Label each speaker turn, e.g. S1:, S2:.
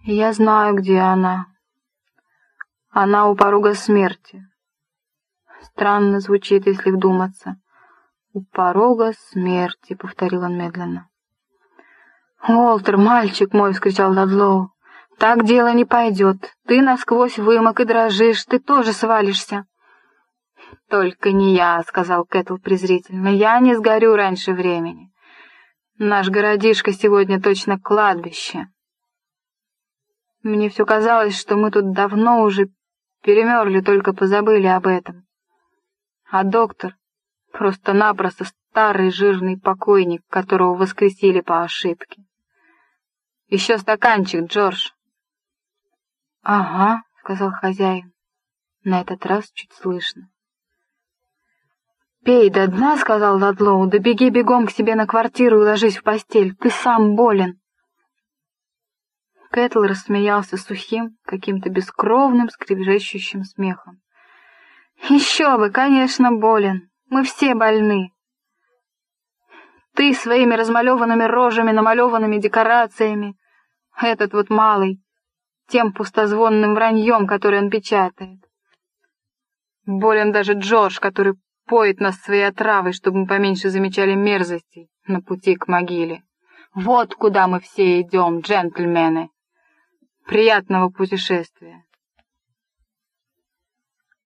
S1: Я знаю, где она. Она у порога смерти. Странно звучит, если вдуматься. «У порога смерти», — повторил он медленно. «Уолтер, мальчик мой!» — вскричал Ладлоу. «Так дело не пойдет. Ты насквозь вымок и дрожишь, ты тоже свалишься». «Только не я», — сказал Кэтл презрительно. «Я не сгорю раньше времени. Наш городишко сегодня точно кладбище. Мне все казалось, что мы тут давно уже перемерли, только позабыли об этом. А доктор просто-напросто старый жирный покойник, которого воскресили по ошибке. Еще стаканчик, Джордж». «Ага», — сказал хозяин, на этот раз чуть слышно. «Пей до дна», — сказал Ладлоу, — «да беги бегом к себе на квартиру и ложись в постель. Ты сам болен». Кэтл рассмеялся сухим, каким-то бескровным, скрежещущим смехом. «Еще бы, конечно, болен. Мы все больны. Ты своими размалеванными рожами, намалеванными декорациями, этот вот малый, тем пустозвонным враньем, который он печатает. Болен даже Джордж, который поет нас своей отравой, чтобы мы поменьше замечали мерзостей на пути к могиле. Вот куда мы все идем, джентльмены. Приятного путешествия!»